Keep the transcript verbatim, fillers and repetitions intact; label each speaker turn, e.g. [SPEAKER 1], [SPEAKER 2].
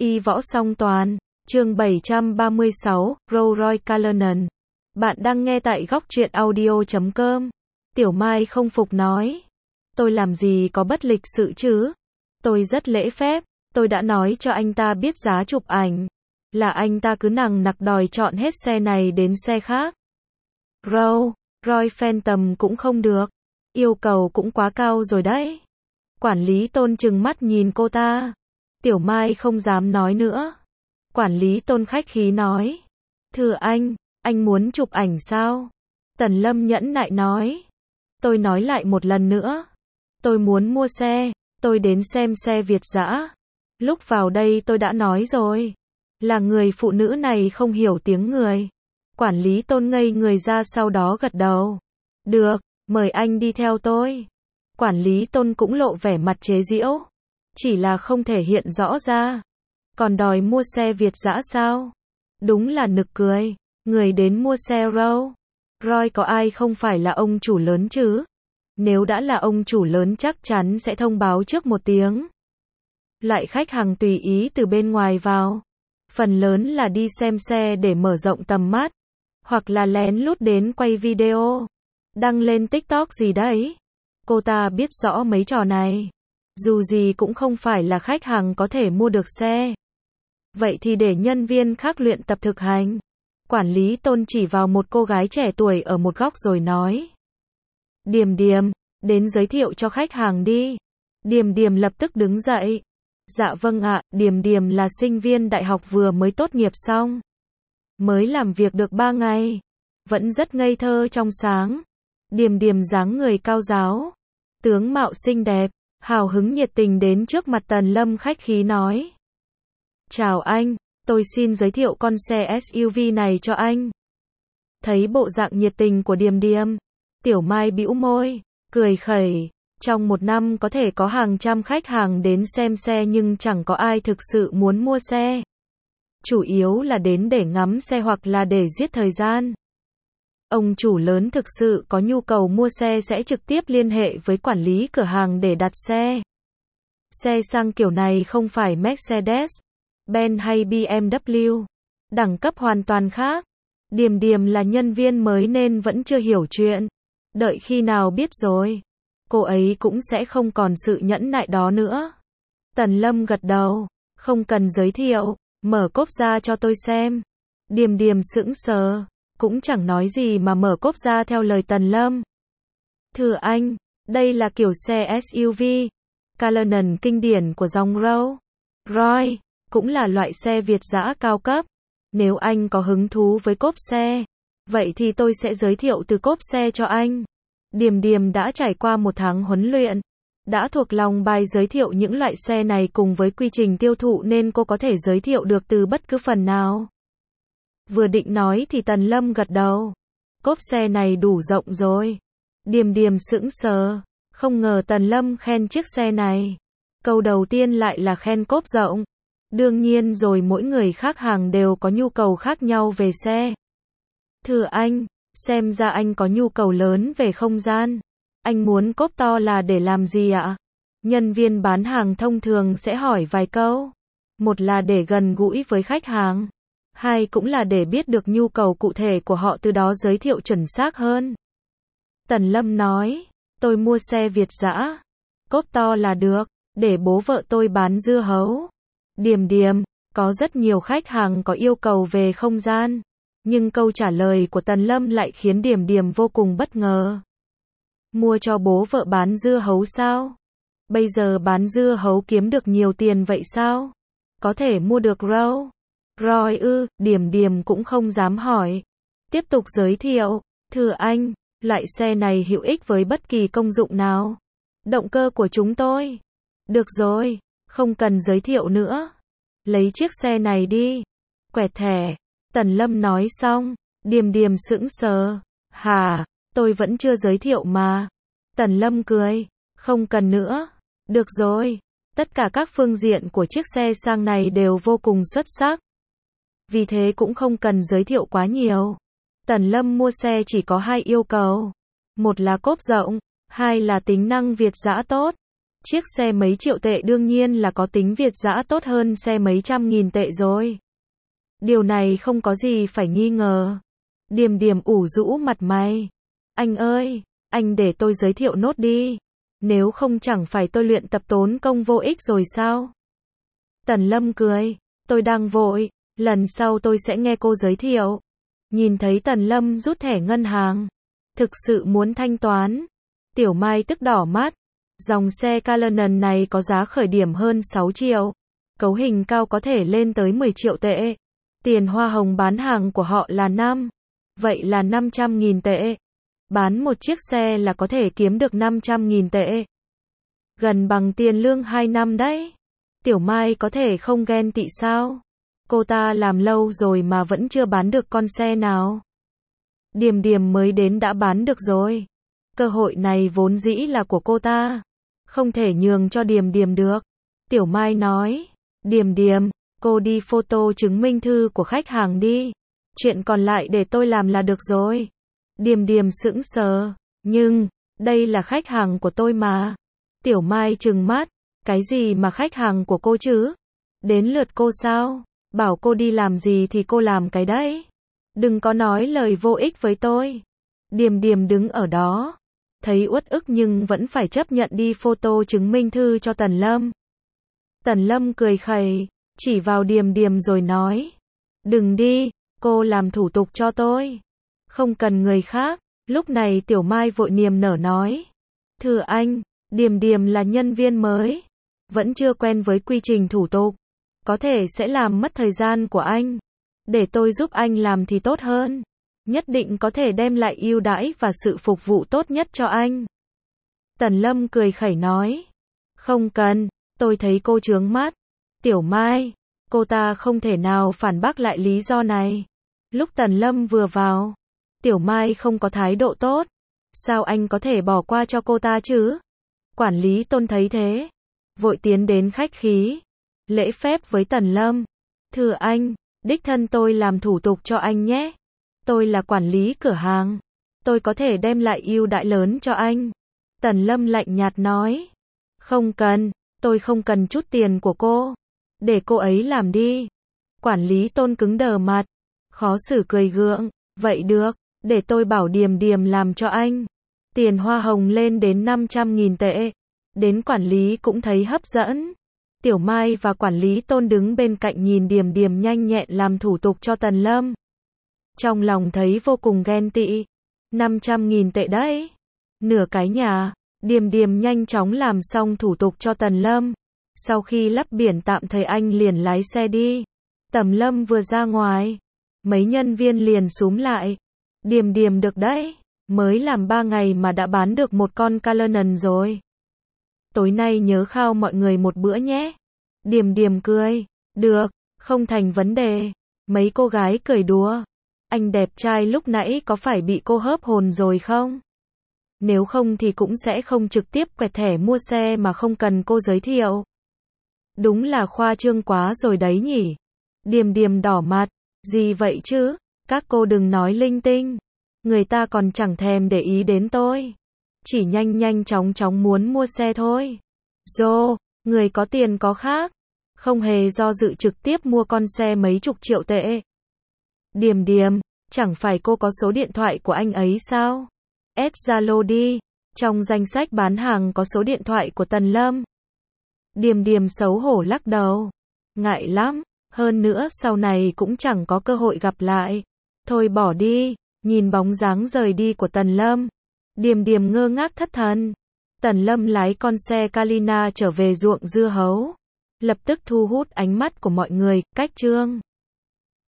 [SPEAKER 1] Y võ song toàn, chương bảy trăm ba mươi sáu, Rolls Royce Cullinan. Bạn đang nghe tại góc truyện audio chấm com. Tiểu Mai không phục nói. Tôi làm gì có bất lịch sự chứ? Tôi rất lễ phép, tôi đã nói cho anh ta biết giá chụp ảnh. Là anh ta cứ nằng nặc đòi chọn hết xe này đến xe khác. Rolls Royce Phantom cũng không được. Yêu cầu cũng quá cao rồi đấy. Quản lý Tôn trừng mắt nhìn cô ta. Tiểu Mai không dám nói nữa. Quản lý Tôn khách khí nói. Thưa anh, anh muốn chụp ảnh sao? Tần Lâm nhẫn nại nói. Tôi nói lại một lần nữa. Tôi muốn mua xe, tôi đến xem xe Việt dã. Lúc vào đây tôi đã nói rồi. Là người phụ nữ này không hiểu tiếng người. Quản lý Tôn ngây người ra sau đó gật đầu. Được, mời anh đi theo tôi. Quản lý Tôn cũng lộ vẻ mặt chế giễu. Chỉ là không thể hiện rõ ra. Còn đòi mua xe Việt dã sao? Đúng là nực cười. Người đến mua xe Rolls Royce có ai không phải là ông chủ lớn chứ? Nếu đã là ông chủ lớn chắc chắn sẽ thông báo trước một tiếng. Loại khách hàng tùy ý từ bên ngoài vào. Phần lớn là đi xem xe để mở rộng tầm mắt. Hoặc là lén lút đến quay video. Đăng lên TikTok gì đấy. Cô ta biết rõ mấy trò này. Dù gì cũng không phải là khách hàng có thể mua được xe. Vậy thì để nhân viên khác luyện tập thực hành. Quản lý Tôn chỉ vào một cô gái trẻ tuổi ở một góc rồi nói. Điềm Điềm, đến giới thiệu cho khách hàng đi. Điềm Điềm lập tức đứng dậy. Dạ vâng ạ, Điềm Điềm là sinh viên đại học vừa mới tốt nghiệp xong. Mới làm việc được ba ngày. Vẫn rất ngây thơ trong sáng. Điềm Điềm dáng người cao ráo. Tướng mạo xinh đẹp. Hào hứng nhiệt tình đến trước mặt Tần Lâm khách khí nói. Chào anh, tôi xin giới thiệu con xe ét u vê này cho anh. Thấy bộ dạng nhiệt tình của Điềm Điềm, Tiểu Mai bĩu môi, cười khẩy. Trong một năm có thể có hàng trăm khách hàng đến xem xe nhưng chẳng có ai thực sự muốn mua xe. Chủ yếu là đến để ngắm xe hoặc là để giết thời gian. Ông chủ lớn thực sự có nhu cầu mua xe sẽ trực tiếp liên hệ với quản lý cửa hàng để đặt xe. Xe sang kiểu này không phải Mercedes, Benz hay bê em vê. Đẳng cấp hoàn toàn khác. Điềm Điềm là nhân viên mới nên vẫn chưa hiểu chuyện. Đợi khi nào biết rồi, cô ấy cũng sẽ không còn sự nhẫn nại đó nữa. Tần Lâm gật đầu. Không cần giới thiệu, mở cốp ra cho tôi xem. Điềm Điềm sững sờ. Cũng chẳng nói gì mà mở cốp ra theo lời Tần Lâm. Thưa anh, đây là kiểu xe ét u vê Cullinan kinh điển của dòng Rolls Royce, cũng là loại xe Việt dã cao cấp. Nếu anh có hứng thú với cốp xe, vậy thì tôi sẽ giới thiệu từ cốp xe cho anh. Điềm Điềm đã trải qua một tháng huấn luyện, đã thuộc lòng bài giới thiệu những loại xe này cùng với quy trình tiêu thụ nên cô có thể giới thiệu được từ bất cứ phần nào. Vừa định nói thì Tần Lâm gật đầu. Cốp xe này đủ rộng rồi. Điềm Điềm sững sờ, không ngờ Tần Lâm khen chiếc xe này. Câu đầu tiên lại là khen cốp rộng. Đương nhiên rồi mỗi người khác hàng đều có nhu cầu khác nhau về xe. Thưa anh, xem ra anh có nhu cầu lớn về không gian. Anh muốn cốp to là để làm gì ạ? Nhân viên bán hàng thông thường sẽ hỏi vài câu. Một là để gần gũi với khách hàng. Hai cũng là để biết được nhu cầu cụ thể của họ từ đó giới thiệu chuẩn xác hơn. Tần Lâm nói, tôi mua xe Việt dã. Cốp to là được, để bố vợ tôi bán dưa hấu. Điềm Điềm, có rất nhiều khách hàng có yêu cầu về không gian. Nhưng câu trả lời của Tần Lâm lại khiến Điềm Điềm vô cùng bất ngờ. Mua cho bố vợ bán dưa hấu sao? Bây giờ bán dưa hấu kiếm được nhiều tiền vậy sao? Có thể mua được Rolls Royce ư? Điềm Điềm cũng không dám hỏi. Tiếp tục giới thiệu. Thưa anh, loại xe này hữu ích với bất kỳ công dụng nào. Động cơ của chúng tôi. Được rồi, không cần giới thiệu nữa. Lấy chiếc xe này đi. Quẹt thẻ. Tần Lâm nói xong, Điềm Điềm sững sờ. Hả, tôi vẫn chưa giới thiệu mà. Tần Lâm cười. Không cần nữa. Được rồi. Tất cả các phương diện của chiếc xe sang này đều vô cùng xuất sắc. Vì thế cũng không cần giới thiệu quá nhiều. Tần Lâm mua xe chỉ có hai yêu cầu. Một là cốp rộng, hai là tính năng Việt dã tốt. Chiếc xe mấy triệu tệ đương nhiên là có tính Việt dã tốt hơn xe mấy trăm nghìn tệ rồi. Điều này không có gì phải nghi ngờ. Điềm Điềm ủ rũ mặt mày. Anh ơi, anh để tôi giới thiệu nốt đi. Nếu không chẳng phải tôi luyện tập tốn công vô ích rồi sao? Tần Lâm cười. Tôi đang vội, lần sau tôi sẽ nghe cô giới thiệu. Nhìn thấy Tần Lâm rút thẻ ngân hàng. Thực sự muốn thanh toán. Tiểu Mai tức đỏ mắt. Dòng xe Cullinan này có giá khởi điểm hơn sáu triệu. Cấu hình cao có thể lên tới mười triệu tệ. Tiền hoa hồng bán hàng của họ là năm. Vậy là năm trăm nghìn tệ. Bán một chiếc xe là có thể kiếm được năm trăm nghìn tệ. Gần bằng tiền lương hai năm đấy. Tiểu Mai có thể không ghen tị sao? Cô ta làm lâu rồi mà vẫn chưa bán được con xe nào. Điềm Điềm mới đến đã bán được rồi. Cơ hội này vốn dĩ là của cô ta. Không thể nhường cho Điềm Điềm được. Tiểu Mai nói. Điềm Điềm, cô đi photo chứng minh thư của khách hàng đi. Chuyện còn lại để tôi làm là được rồi. Điềm Điềm sững sờ. Nhưng, đây là khách hàng của tôi mà. Tiểu Mai trừng mắt. Cái gì mà khách hàng của cô chứ? Đến lượt cô sao? Bảo cô đi làm gì thì cô làm cái đấy. Đừng có nói lời vô ích với tôi. Điềm Điềm đứng ở đó. Thấy uất ức nhưng vẫn phải chấp nhận đi photo chứng minh thư cho Tần Lâm. Tần Lâm cười khẩy, chỉ vào Điềm Điềm rồi nói. Đừng đi, cô làm thủ tục cho tôi. Không cần người khác. Lúc này Tiểu Mai vội niềm nở nói. Thưa anh, Điềm Điềm là nhân viên mới. Vẫn chưa quen với quy trình thủ tục. Có thể sẽ làm mất thời gian của anh. Để tôi giúp anh làm thì tốt hơn. Nhất định có thể đem lại ưu đãi và sự phục vụ tốt nhất cho anh. Tần Lâm cười khẩy nói. Không cần, tôi thấy cô chướng mắt. Tiểu Mai, cô ta không thể nào phản bác lại lý do này. Lúc Tần Lâm vừa vào, Tiểu Mai không có thái độ tốt. Sao anh có thể bỏ qua cho cô ta chứ? Quản lý Tôn thấy thế, vội tiến đến khách khí, lễ phép với Tần Lâm. Thưa anh, đích thân tôi làm thủ tục cho anh nhé. Tôi là quản lý cửa hàng. Tôi có thể đem lại ưu đãi lớn cho anh. Tần Lâm lạnh nhạt nói. Không cần, tôi không cần chút tiền của cô. Để cô ấy làm đi. Quản lý Tôn cứng đờ mặt. Khó xử cười gượng. Vậy được, để tôi bảo Điềm Điềm làm cho anh. Tiền hoa hồng lên đến năm trăm nghìn tệ. Đến quản lý cũng thấy hấp dẫn. Tiểu Mai và quản lý Tôn đứng bên cạnh nhìn Điềm Điềm nhanh nhẹn làm thủ tục cho Tần Lâm. Trong lòng thấy vô cùng ghen tị. năm trăm nghìn tệ đấy. Nửa cái nhà. Điềm Điềm nhanh chóng làm xong thủ tục cho Tần Lâm. Sau khi lắp biển tạm thời anh liền lái xe đi. Tần Lâm vừa ra ngoài. Mấy nhân viên liền xúm lại. Điềm Điềm được đấy. Mới làm ba ngày mà đã bán được một con Cullinan rồi. Tối nay nhớ khao mọi người một bữa nhé. Điềm Điềm cười. Được, không thành vấn đề. Mấy cô gái cười đùa. Anh đẹp trai lúc nãy có phải bị cô hớp hồn rồi không? Nếu không thì cũng sẽ không trực tiếp quẹt thẻ mua xe mà không cần cô giới thiệu. Đúng là khoa trương quá rồi đấy nhỉ. Điềm Điềm đỏ mặt. Gì vậy chứ? Các cô đừng nói linh tinh. Người ta còn chẳng thèm để ý đến tôi. Chỉ nhanh nhanh chóng chóng muốn mua xe thôi. Dô, người có tiền có khác. Không hề do dự trực tiếp mua con xe mấy chục triệu tệ. Điềm Điềm, chẳng phải cô có số điện thoại của anh ấy sao? Add Zalo đi. Trong danh sách bán hàng có số điện thoại của Tần Lâm. Điềm Điềm xấu hổ lắc đầu. Ngại lắm. Hơn nữa sau này cũng chẳng có cơ hội gặp lại. Thôi bỏ đi. Nhìn bóng dáng rời đi của Tần Lâm. Điềm Điềm ngơ ngác thất thần. Tần Lâm lái con xe Kalina trở về ruộng dưa hấu. Lập tức thu hút ánh mắt của mọi người. Cách chương